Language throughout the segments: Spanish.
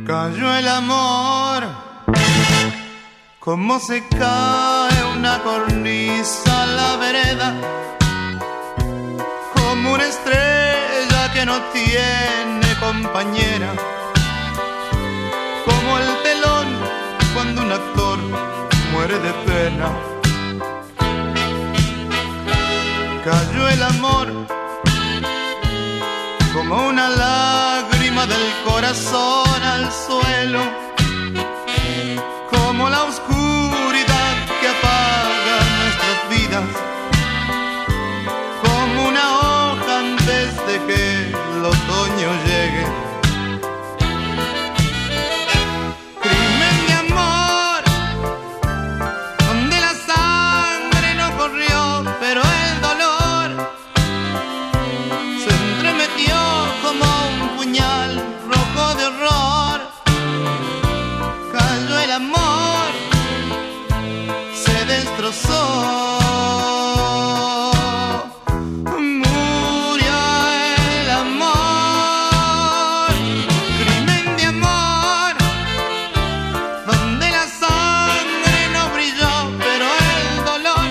Cayó el amor, como se cae una cornisa a la vereda, como una estrella que no tiene compañera, como el telón cuando un actor muere de pena. Cayó el amor, como una lágrima del corazón al suelo, como la oscuridad que apaga nuestras vidas, como una hoja antes de que el otoño llegue. Crimen de amor, donde la sangre no corrió, pero el dolor se entremetió como un puñal rojo de horror. Cayó el amor, se destrozó. Murió el amor. Crimen de amor, donde la sangre no brilló, pero el dolor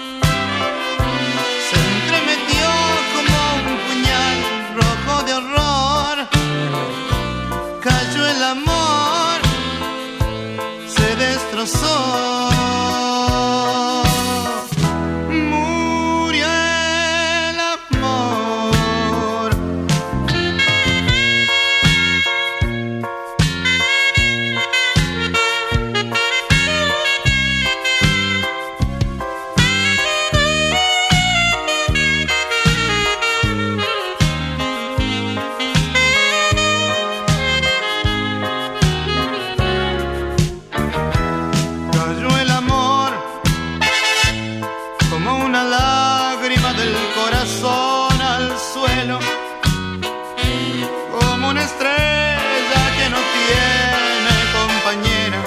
se entremetió como un puñal rojo de horror. Cayó el amor, se destrozó. Murió el amor. Cayó el amor, como una lágrima del corazón al suelo, como una estrella que no tiene compañera,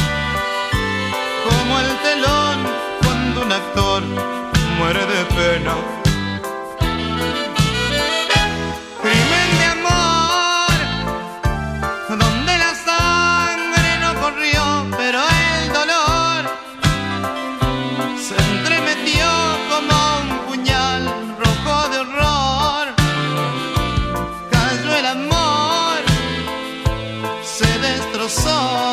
como el telón cuando un actor muere de pena. Crimen de amor, donde la sangre no corrió, pero el dolor se entremetió como un puñal rojo de horror. Cayó el amor, se destrozó.